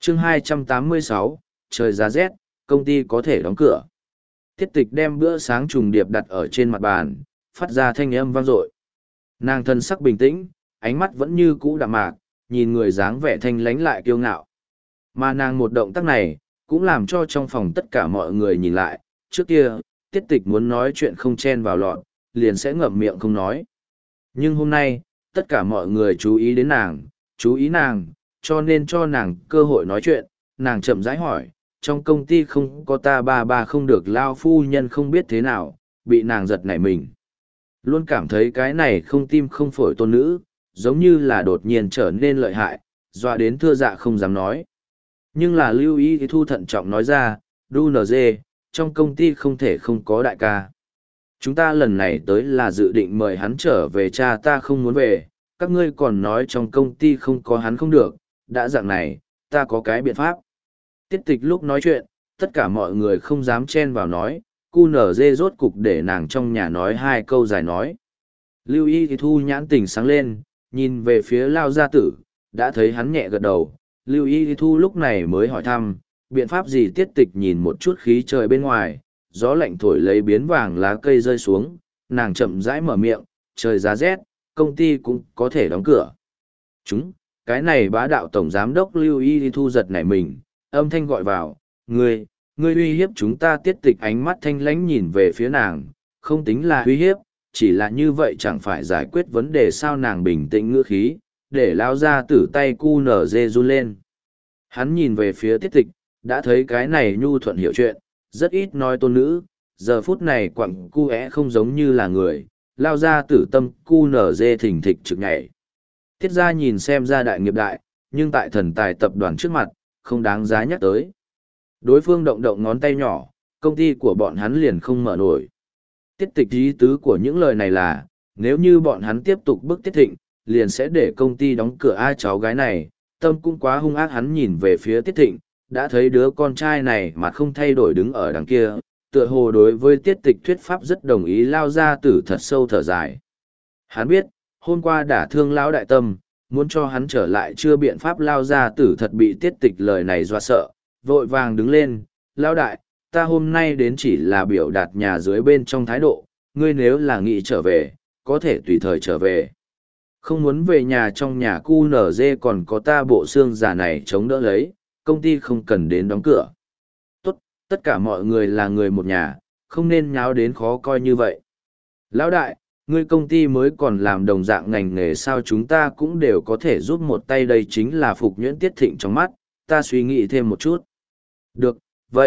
chương 286, trời giá rét, công ty có thể đóng cửa. Tiết tịch đem bữa sáng trùng điệp đặt ở trên mặt bàn, phát ra thanh âm vang dội. Nàng thân sắc bình tĩnh, ánh mắt vẫn như cũ đạm mạc, nhìn người dáng vẻ thanh lánh lại kiêu ngạo. Mà nàng một động tác này, cũng làm cho trong phòng tất cả mọi người nhìn lại, trước kia, tiết tịch muốn nói chuyện không chen vào lọt, liền sẽ ngậm miệng không nói. Nhưng hôm nay, tất cả mọi người chú ý đến nàng, chú ý nàng, cho nên cho nàng cơ hội nói chuyện, nàng chậm rãi hỏi, trong công ty không có ta ba không được lao phu nhân không biết thế nào, bị nàng giật nảy mình. Luôn cảm thấy cái này không tim không phổi tôn nữ, giống như là đột nhiên trở nên lợi hại, dọa đến thưa dạ không dám nói. Nhưng là lưu ý thì thu thận trọng nói ra, đu nz, trong công ty không thể không có đại ca. Chúng ta lần này tới là dự định mời hắn trở về, cha ta không muốn về, các ngươi còn nói trong công ty không có hắn không được, đã dạng này, ta có cái biện pháp. Tiết tịch lúc nói chuyện, tất cả mọi người không dám chen vào nói, cu nở dê rốt cục để nàng trong nhà nói hai câu dài nói. Lưu y thì thu nhãn tình sáng lên, nhìn về phía lao gia tử, đã thấy hắn nhẹ gật đầu, lưu y thì thu lúc này mới hỏi thăm, biện pháp gì. Tiết tịch nhìn một chút khí trời bên ngoài, gió lạnh thổi lấy biến vàng lá cây rơi xuống, nàng chậm rãi mở miệng, trời giá rét, công ty cũng có thể đóng cửa. Cái này bá đạo tổng giám đốc lưu y thì thu giật nảy mình, âm thanh gọi vào, ngươi uy hiếp chúng ta. Tiết tịch ánh mắt thanh lãnh nhìn về phía nàng, không tính là uy hiếp, chỉ là như vậy chẳng phải giải quyết vấn đề sao. Nàng bình tĩnh ngữ khí, để lao ra tử tay cu nở dê run lên. Hắn nhìn về phía tiết tịch, đã thấy cái này nhu thuận hiểu chuyện, rất ít nói tôn nữ, giờ phút này quặng cu é không giống như là người, lao ra tử tâm cu nở dê thình thịch trực nhảy. Tiết ra nhìn xem ra đại nghiệp đại, nhưng tại thần tài tập đoàn trước mặt, không đáng giá nhắc tới. Đối phương động động ngón tay nhỏ, công ty của bọn hắn liền không mở nổi. Tiết tịch ý tứ của những lời này là, nếu như bọn hắn tiếp tục bức Tiết Thịnh, liền sẽ để công ty đóng cửa. Ai cháu gái này, tâm cũng quá hung ác. Hắn nhìn về phía Tiết Thịnh, đã thấy đứa con trai này mà không thay đổi đứng ở đằng kia, tựa hồ đối với Tiết Tịch thuyết pháp rất đồng ý. Lao ra tử thật sâu thở dài. Hắn biết, hôm qua đả thương lão đại tâm, muốn cho hắn trở lại chưa biện pháp. Lao ra tử thật bị Tiết Tịch lời này dọa sợ, vội vàng đứng lên, lão đại, ta hôm nay đến chỉ là biểu đạt nhà dưới bên trong thái độ, ngươi nếu là nghĩ trở về, có thể tùy thời trở về. Không muốn về nhà trong nhà cu nở dê còn có ta bộ xương già này chống đỡ lấy, công ty không cần đến đóng cửa. Tốt, tất cả mọi người là người một nhà, không nên nháo đến khó coi như vậy. Lão đại, ngươi công ty mới còn làm đồng dạng ngành nghề sao, chúng ta cũng đều có thể giúp một tay. Đây chính là Phục Nhuyễn Tiết Thịnh trong mắt, ta suy nghĩ thêm một chút. Được,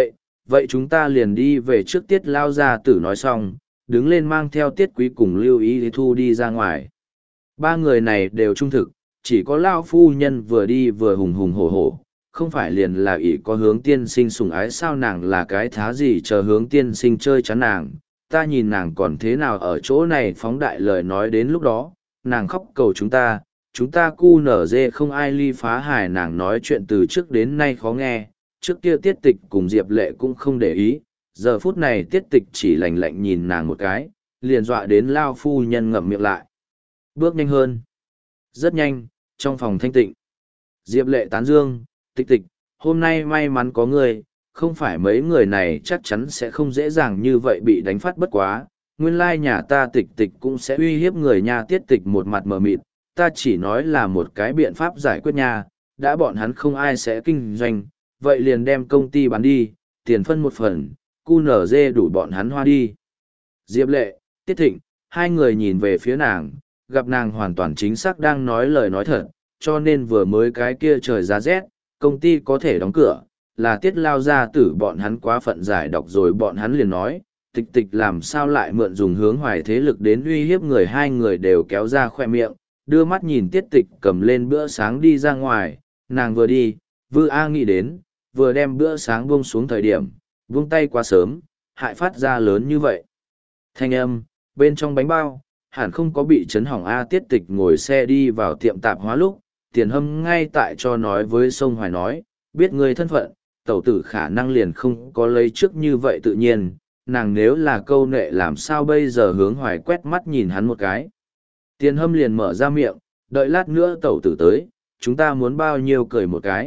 vậy chúng ta liền đi về trước. Tiết lao gia tử nói xong, đứng lên mang theo Tiết Quý cùng Lưu Ý Thu đi ra ngoài. Ba người này đều trung thực, chỉ có lao phu nhân vừa đi vừa hùng hùng hổ hổ, không phải liền là ỷ có Hướng tiên sinh sủng ái sao. Nàng là cái thá gì chờ Hướng tiên sinh chơi chán nàng, ta nhìn nàng còn thế nào ở chỗ này phóng đại lời nói. Đến lúc đó, nàng khóc cầu chúng ta cu nở dê không ai ly phá hài. Nàng nói chuyện từ trước đến nay khó nghe, trước kia Tiết Tịch cùng Diệp Lệ cũng không để ý, giờ phút này Tiết Tịch chỉ lạnh lạnh nhìn nàng một cái, liền dọa đến lao phu nhân ngậm miệng lại. Bước nhanh hơn. Rất nhanh, trong phòng thanh tịnh. Diệp Lệ tán dương, Tịch, hôm nay may mắn có người, không phải mấy người này chắc chắn sẽ không dễ dàng như vậy bị đánh phát. Bất quá, nguyên lai nhà ta Tịch cũng sẽ uy hiếp người nha. Tiết Tịch một mặt mờ mịt, ta chỉ nói là một cái biện pháp giải quyết nha, đã bọn hắn không ai sẽ kinh doanh, vậy liền đem công ty bán đi, tiền phân một phần, cu nở dê đủ bọn hắn hoa đi. Diệp Lệ, Tiết Thịnh, hai người nhìn về phía nàng, gặp nàng hoàn toàn chính xác đang nói lời nói thật, cho nên vừa mới cái kia trời giá rét, công ty có thể đóng cửa, là Tiết lao gia tử bọn hắn quá phận giải độc rồi. Bọn hắn liền nói, Tịch làm sao lại mượn dùng Hướng Hoài thế lực đến uy hiếp người. Hai người đều kéo ra khoe miệng, đưa mắt nhìn Tiết Tịch cầm lên bữa sáng đi ra ngoài. Nàng vừa đi, Vư A nghĩ đến, vừa đem bữa sáng buông xuống thời điểm, buông tay quá sớm, hại phát ra lớn như vậy. Thanh âm, bên trong bánh bao, hẳn không có bị chấn hỏng. Tiết Tịch ngồi xe đi vào tiệm tạp hóa lúc, Tiền Hâm ngay tại cho nói với Sông Hoài nói, biết người thân phận, tẩu tử khả năng liền không có lấy trước như vậy tự nhiên, nàng nếu là câu nệ làm sao bây giờ. Hướng Hoài quét mắt nhìn hắn một cái. Tiền Hâm liền mở ra miệng, đợi lát nữa tẩu tử tới, chúng ta muốn bao nhiêu cười một cái,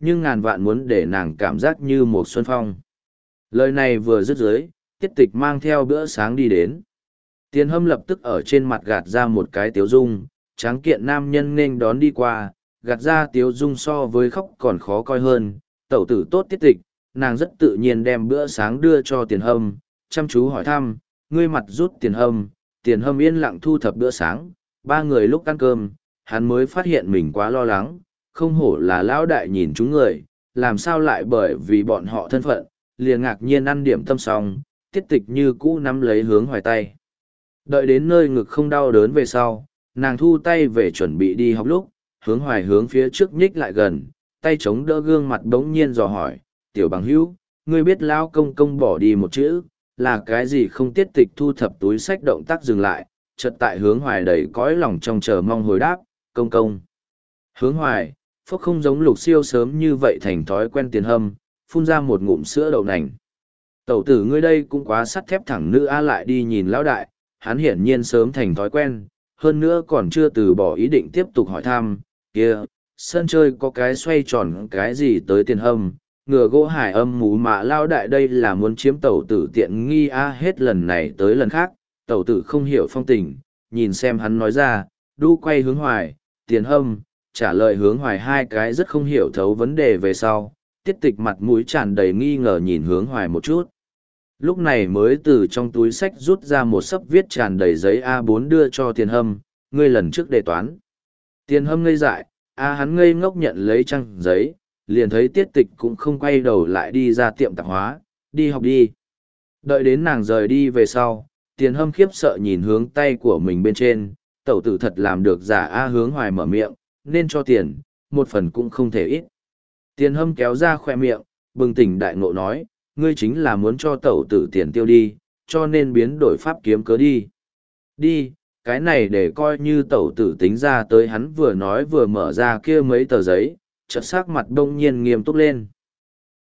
nhưng ngàn vạn muốn để nàng cảm giác như một xuân phong. Lời này vừa dứt dưới, Tiết Tịch mang theo bữa sáng đi đến. Tiền Hâm lập tức ở trên mặt gạt ra một cái tiếu dung, tráng kiện nam nhân nên đón đi qua, gạt ra tiếu dung so với khóc còn khó coi hơn. Tẩu tử tốt Tiết Tịch, nàng rất tự nhiên đem bữa sáng đưa cho Tiền Hâm, chăm chú hỏi thăm, ngươi mặt rút Tiền Hâm yên lặng thu thập bữa sáng. Ba người lúc ăn cơm, hắn mới phát hiện mình quá lo lắng, không hổ là lão đại nhìn chúng người, làm sao lại bởi vì bọn họ thân phận, liền ngạc nhiên ăn điểm tâm xong, Tiết Tịch như cũ nắm lấy Hướng Hoài tay. Đợi đến nơi ngực không đau đớn về sau, nàng thu tay về chuẩn bị đi học lúc, Hướng Hoài hướng phía trước nhích lại gần, tay chống đỡ gương mặt bỗng nhiên dò hỏi, tiểu bằng hữu, ngươi biết lão công công bỏ đi một chữ, là cái gì không? Tiết Tịch thu thập túi sách động tác dừng lại, chợt tại Hướng Hoài đầy cõi lòng trong chờ mong hồi đáp, công công. Hướng Hoài, phúc không giống Lục Siêu sớm như vậy thành thói quen Tiền Hâm, phun ra một ngụm sữa đậu nành. Tẩu tử ngươi đây cũng quá sắt thép thẳng nữ a. Lại đi nhìn lão đại, hắn hiển nhiên sớm thành thói quen, hơn nữa còn chưa từ bỏ ý định tiếp tục hỏi thăm, kia, sân chơi có cái xoay tròn cái gì tới Tiền Hâm, ngựa gỗ hải âm mú mạ lão đại đây là muốn chiếm tẩu tử tiện nghi a. Hết lần này tới lần khác, tẩu tử không hiểu phong tình, nhìn xem hắn nói ra, đu quay Hướng Hoài, Tiền Hâm, trả lời Hướng Hoài hai cái rất không hiểu thấu vấn đề về sau, Tiết Tịch mặt mũi tràn đầy nghi ngờ nhìn Hướng Hoài một chút. Lúc này mới từ trong túi sách rút ra một sấp viết tràn đầy giấy A4 đưa cho Tiền Hâm, ngươi lần trước đề toán. Tiền Hâm ngây dại, hắn ngây ngốc nhận lấy trang giấy, liền thấy Tiết Tịch cũng không quay đầu lại đi ra tiệm tạp hóa, đi học đi. Đợi đến nàng rời đi về sau, Tiền Hâm khiếp sợ nhìn hướng tay của mình bên trên, tẩu tử thật làm được giả. Hướng Hoài mở miệng, nên cho tiền, một phần cũng không thể ít. Tiền Hâm kéo ra khoe miệng, bừng tỉnh đại ngộ nói, ngươi chính là muốn cho tẩu tử tiền tiêu đi, cho nên biến đổi pháp kiếm cớ đi. Đi, cái này để coi như tẩu tử tính ra tới. Hắn vừa nói vừa mở ra kia mấy tờ giấy, chợt sắc mặt đông nhiên nghiêm túc lên.